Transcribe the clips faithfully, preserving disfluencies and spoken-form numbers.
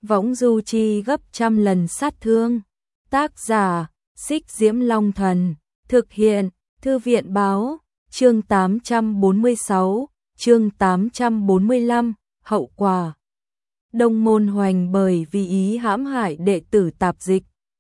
võng du chi gấp trăm lần sát thương. Tác giả, Xích Diễm Long Thần. Thực hiện, Thư viện Báo. Chương tám trăm bốn mươi sáu, chương tám trăm bốn mươi lăm, hậu quả. Đông Môn Hoành bởi vì ý hãm hại đệ tử tạp dịch.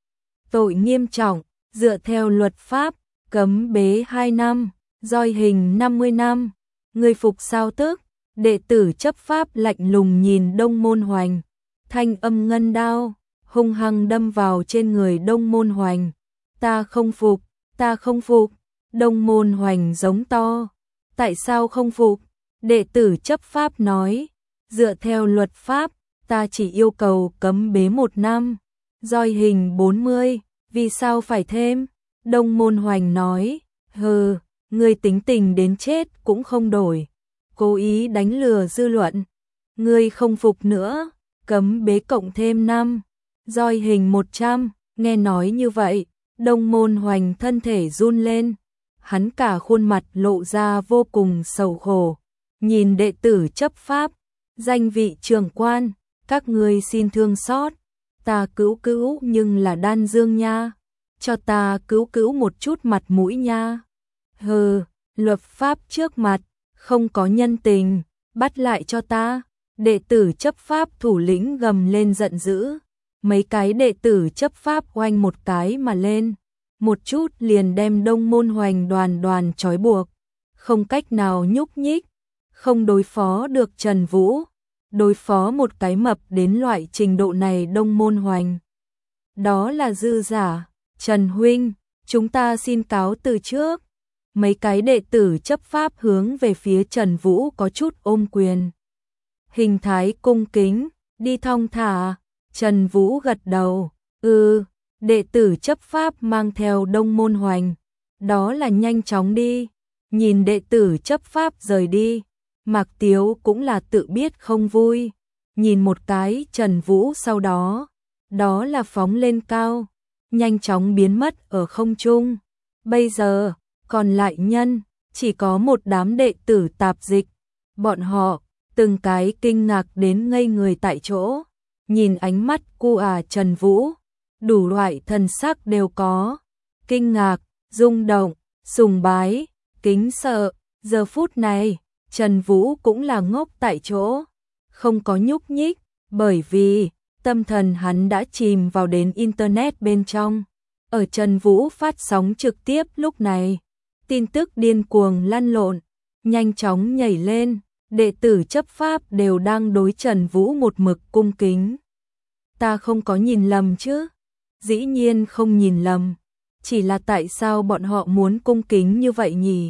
Tội nghiêm trọng, dựa theo luật pháp, cấm bế hai năm, roi hình năm mươi năm. Người phục sao tức, đệ tử chấp pháp lạnh lùng nhìn Đông Môn Hoành. Thanh âm ngân đao, hung hăng đâm vào trên người Đông Môn Hoành. Ta không phục, ta không phục. Đông Môn Hoành giống to. Tại sao không phục? Đệ tử chấp pháp nói. Dựa theo luật pháp, ta chỉ yêu cầu cấm bế một năm. Roi hình bốn mươi, vì sao phải thêm? Đông Môn Hoành nói. Hừ, ngươi tính tình đến chết cũng không đổi. Cố ý đánh lừa dư luận. Ngươi không phục nữa, cấm bế cộng thêm năm. Roi hình một trăm, nghe nói như vậy, Đông Môn Hoành thân thể run lên. Hắn cả khuôn mặt lộ ra vô cùng sầu khổ. Nhìn đệ tử chấp pháp, danh vị trưởng quan, các ngươi xin thương xót. Ta cứu cứu nhưng là đan dương nha. Cho ta cứu cứu một chút mặt mũi nha. Hừ, luật pháp trước mặt, không có nhân tình, bắt lại cho ta. Đệ tử chấp pháp thủ lĩnh gầm lên giận dữ. Mấy cái đệ tử chấp pháp oanh một cái mà lên. Một chút liền đem Đông Môn Hoành đoàn đoàn trói buộc. Không cách nào nhúc nhích. Không đối phó được Trần Vũ. Đối phó một cái mập đến loại trình độ này Đông Môn Hoành. Đó là dư giả. Trần huynh, chúng ta xin cáo từ trước. Mấy cái đệ tử chấp pháp hướng về phía Trần Vũ có chút ôm quyền. Hình thái cung kính, đi thong thả. Trần Vũ gật đầu. Ừ, đệ tử chấp pháp mang theo Đông Môn Hoành. Đó là nhanh chóng đi. Nhìn đệ tử chấp pháp rời đi. Mạc Tiếu cũng là tự biết không vui. Nhìn một cái Trần Vũ sau đó. Đó là phóng lên cao. Nhanh chóng biến mất ở không trung. Bây giờ, còn lại nhân, chỉ có một đám đệ tử tạp dịch. Bọn họ, từng cái kinh ngạc đến ngây người tại chỗ. Nhìn ánh mắt cu à Trần Vũ. Đủ loại thần sắc đều có. Kinh ngạc, rung động, sùng bái, kính sợ. Giờ phút này, Trần Vũ cũng là ngốc tại chỗ. Không có nhúc nhích, bởi vì tâm thần hắn đã chìm vào đến Internet bên trong. Ở Trần Vũ phát sóng trực tiếp lúc này, tin tức điên cuồng lăn lộn, nhanh chóng nhảy lên, đệ tử chấp pháp đều đang đối Trần Vũ một mực cung kính. Ta không có nhìn lầm chứ? Dĩ nhiên không nhìn lầm, chỉ là tại sao bọn họ muốn cung kính như vậy nhỉ?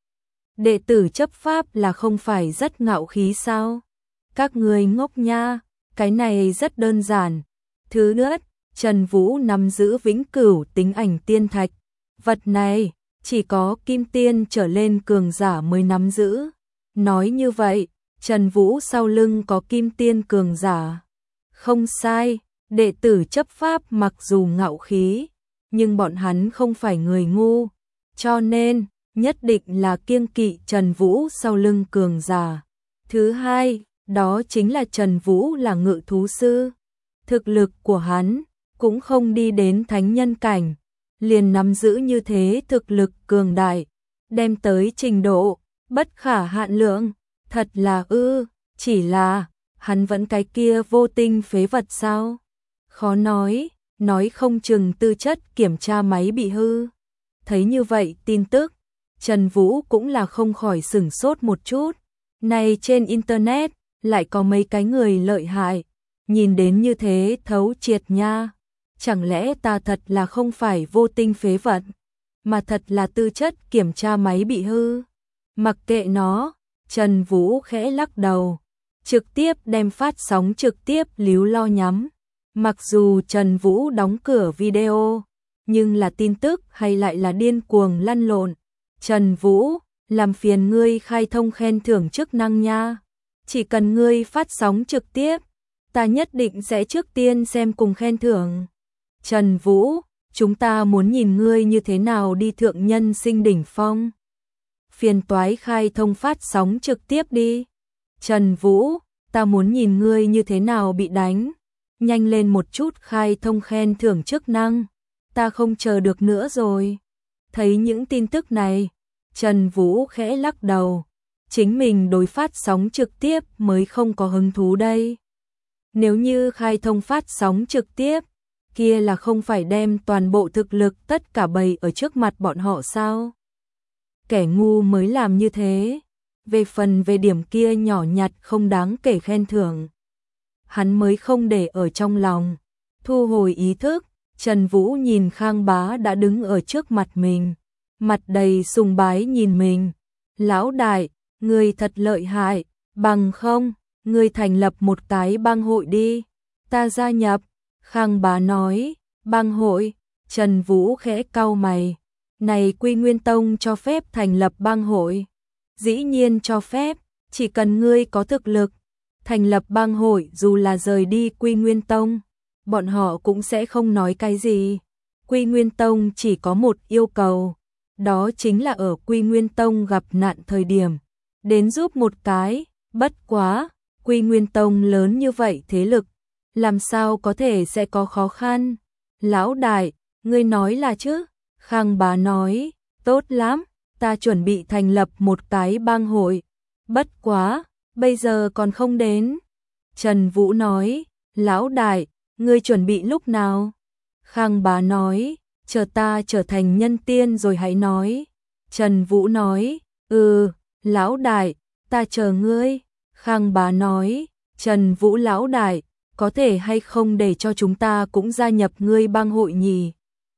Đệ tử chấp pháp là không phải rất ngạo khí sao? Các người ngốc nha, cái này rất đơn giản. Thứ nhất, Trần Vũ nắm giữ vĩnh cửu tính ảnh tiên thạch. Vật này, chỉ có kim tiên trở lên cường giả mới nắm giữ. Nói như vậy, Trần Vũ sau lưng có kim tiên cường giả. Không sai, đệ tử chấp pháp mặc dù ngạo khí, nhưng bọn hắn không phải người ngu. Cho nên, nhất định là kiêng kỵ Trần Vũ sau lưng cường giả. Thứ hai, đó chính là Trần Vũ là ngự thú sư. Thực lực của hắn cũng không đi đến thánh nhân cảnh, liền nắm giữ như thế thực lực cường đại, đem tới trình độ bất khả hạn lượng, thật là ư, chỉ là hắn vẫn cái kia vô tinh phế vật sao? Khó nói, nói không chừng tư chất kiểm tra máy bị hư. Thấy như vậy tin tức, Trần Vũ cũng là không khỏi sửng sốt một chút. Này trên Internet, lại có mấy cái người lợi hại, nhìn đến như thế thấu triệt nha. Chẳng lẽ ta thật là không phải vô tinh phế vật, mà thật là tư chất kiểm tra máy bị hư? Mặc kệ nó, Trần Vũ khẽ lắc đầu, trực tiếp đem phát sóng trực tiếp líu lo nhắm. Mặc dù Trần Vũ đóng cửa video, nhưng là tin tức hay lại là điên cuồng lăn lộn. Trần Vũ, làm phiền ngươi khai thông khen thưởng chức năng nha. Chỉ cần ngươi phát sóng trực tiếp, ta nhất định sẽ trước tiên xem cùng khen thưởng. Trần Vũ, chúng ta muốn nhìn ngươi như thế nào đi thượng nhân sinh đỉnh phong. Phiền toái khai thông phát sóng trực tiếp đi. Trần Vũ, ta muốn nhìn ngươi như thế nào bị đánh. nhanh lên một chút khai thông khen thưởng chức năng, ta không chờ được nữa rồi. Thấy những tin tức này, Trần Vũ khẽ lắc đầu, chính mình đối phát sóng trực tiếp mới không có hứng thú đây. Nếu như khai thông phát sóng trực tiếp, kia là không phải đem toàn bộ thực lực tất cả bày ở trước mặt bọn họ sao? Kẻ ngu mới làm như thế. Về phần về điểm kia nhỏ nhặt không đáng kể khen thưởng, hắn mới không để ở trong lòng. Thu hồi ý thức, Trần Vũ nhìn Khang Bá đã đứng ở trước mặt mình, mặt đầy sùng bái nhìn mình. Lão đại, ngươi thật lợi hại, bằng không, ngươi thành lập một cái bang hội đi, ta gia nhập. Khang Bá nói, bang hội. Trần Vũ khẽ cau mày, này Quy Nguyên Tông cho phép thành lập bang hội? Dĩ nhiên cho phép, chỉ cần ngươi có thực lực, thành lập bang hội dù là rời đi Quy Nguyên Tông, bọn họ cũng sẽ không nói cái gì. Quy Nguyên Tông chỉ có một yêu cầu, đó chính là ở Quy Nguyên Tông gặp nạn thời điểm, đến giúp một cái, bất quá, Quy Nguyên Tông lớn như vậy thế lực, làm sao có thể sẽ có khó khăn. Lão đại, ngươi nói là chứ? Khang Bá nói, tốt lắm, ta chuẩn bị thành lập một cái bang hội, bất quá, bây giờ còn không đến. Trần Vũ nói, lão đại, ngươi chuẩn bị lúc nào? Khang Bá nói, chờ ta trở thành nhân tiên rồi hãy nói. Trần Vũ nói, ừ, lão đại, ta chờ ngươi. Khang Bá nói, Trần Vũ lão đại, có thể hay không để cho chúng ta cũng gia nhập ngươi bang hội nhỉ?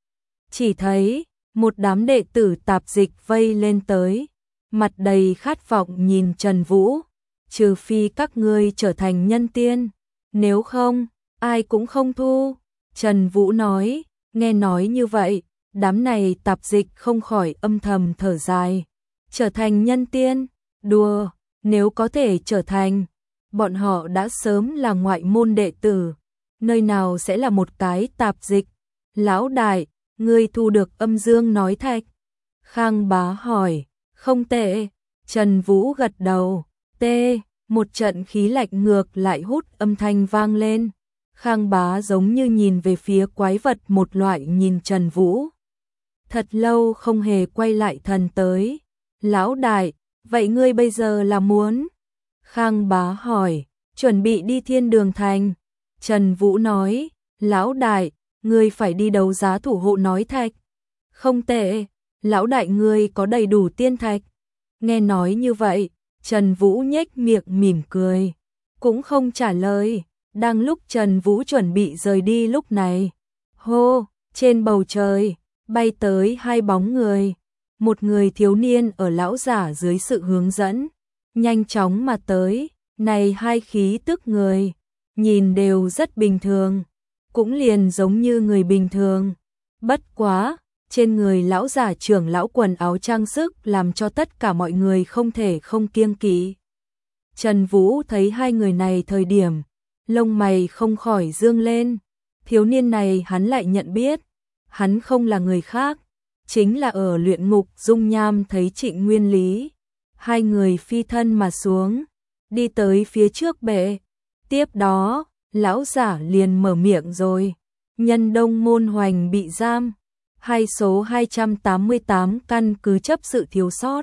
Chỉ thấy, một đám đệ tử tạp dịch vây lên tới, mặt đầy khát vọng nhìn Trần Vũ, trừ phi các ngươi trở thành nhân tiên, nếu không, ai cũng không thu. Trần Vũ nói, nghe nói như vậy, đám này tạp dịch không khỏi âm thầm thở dài. Trở thành nhân tiên, đùa, nếu có thể trở thành, bọn họ đã sớm là ngoại môn đệ tử, nơi nào sẽ là một cái tạp dịch. Lão đại, ngươi thu được âm dương nói thạch? Khang Bá hỏi, không tệ. Trần Vũ gật đầu, tê, một trận khí lạnh ngược lại hút âm thanh vang lên. Khang Bá giống như nhìn về phía quái vật một loại nhìn Trần Vũ. Thật lâu không hề quay lại thần tới. Lão đại, vậy ngươi bây giờ là muốn? Khang Bá hỏi, chuẩn bị đi Thiên Đường Thành. Trần Vũ nói, lão đại, ngươi phải đi đấu giá thủ hộ nói thạch. Không tệ, lão đại ngươi có đầy đủ tiên thạch. Nghe nói như vậy, Trần Vũ nhếch miệng mỉm cười, cũng không trả lời. Đang lúc Trần Vũ chuẩn bị rời đi lúc này, hô, trên bầu trời, bay tới hai bóng người. Một người thiếu niên ở lão giả dưới sự hướng dẫn, nhanh chóng mà tới, này hai khí tức người, nhìn đều rất bình thường, cũng liền giống như người bình thường. Bất quá, trên người lão giả trưởng lão quần áo trang sức làm cho tất cả mọi người không thể không kiêng kỵ. Trần Vũ thấy hai người này thời điểm, lông mày không khỏi dương lên. Thiếu niên này hắn lại nhận biết, hắn không là người khác, chính là ở luyện ngục dung nham thấy Trịnh Nguyên Lý. Hai người phi thân mà xuống, đi tới phía trước bệ. Tiếp đó, lão giả liền mở miệng rồi. Nhân Đông Môn Hoành bị giam, hai số hai trăm tám mươi tám căn cứ chấp sự thiếu sót.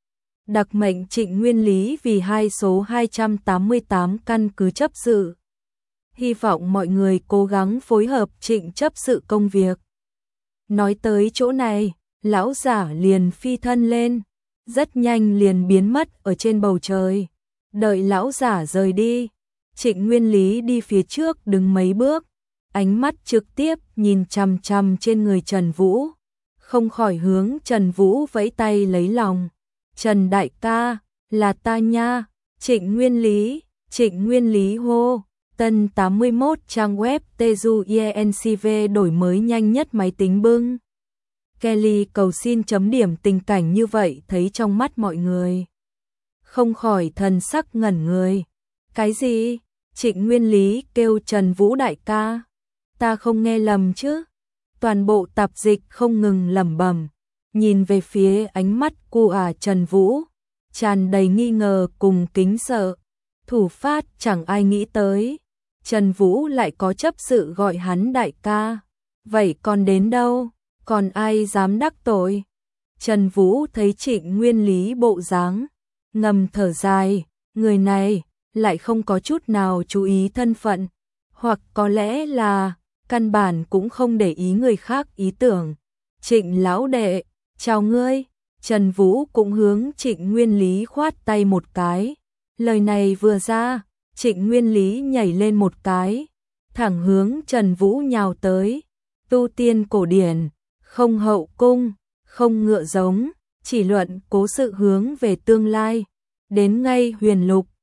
Đặc mệnh Trịnh Nguyên Lý vì hai số hai trăm tám mươi tám căn cứ chấp sự. Hy vọng mọi người cố gắng phối hợp Trịnh chấp sự công việc. Nói tới chỗ này, lão giả liền phi thân lên, rất nhanh liền biến mất ở trên bầu trời. Đợi lão giả rời đi, Trịnh Nguyên Lý đi phía trước đứng mấy bước, ánh mắt trực tiếp nhìn chằm chằm trên người Trần Vũ, không khỏi hướng Trần Vũ vẫy tay lấy lòng. Trần đại ca, là ta nha. Trịnh Nguyên Lý, Trịnh Nguyên Lý hô. Tân tám mươi mốt trang web Teju Encv đổi mới nhanh nhất máy tính bưng. Kelly cầu xin chấm điểm tình cảnh như vậy thấy trong mắt mọi người, không khỏi thần sắc ngẩn người. Cái gì? Trịnh Nguyên Lý kêu Trần Vũ đại ca? Ta không nghe lầm chứ? Toàn bộ tạp dịch không ngừng lẩm bẩm, nhìn về phía ánh mắt của à Trần Vũ, tràn đầy nghi ngờ cùng kính sợ. Thủ phát chẳng ai nghĩ tới, Trần Vũ lại có chấp sự gọi hắn đại ca. Vậy còn đến đâu, còn ai dám đắc tội? Trần Vũ thấy Trịnh Nguyên Lý bộ dáng, ngầm thở dài, người này lại không có chút nào chú ý thân phận, hoặc có lẽ là căn bản cũng không để ý người khác ý tưởng. Trịnh lão đệ, chào ngươi. Trần Vũ cũng hướng Trịnh Nguyên Lý khoát tay một cái. Lời này vừa ra, Trịnh Nguyên Lý nhảy lên một cái, thẳng hướng Trần Vũ nhào tới. Tu tiên cổ điển, không hậu cung, không ngựa giống, chỉ luận cố sự hướng về tương lai. Đến ngay huyền lục,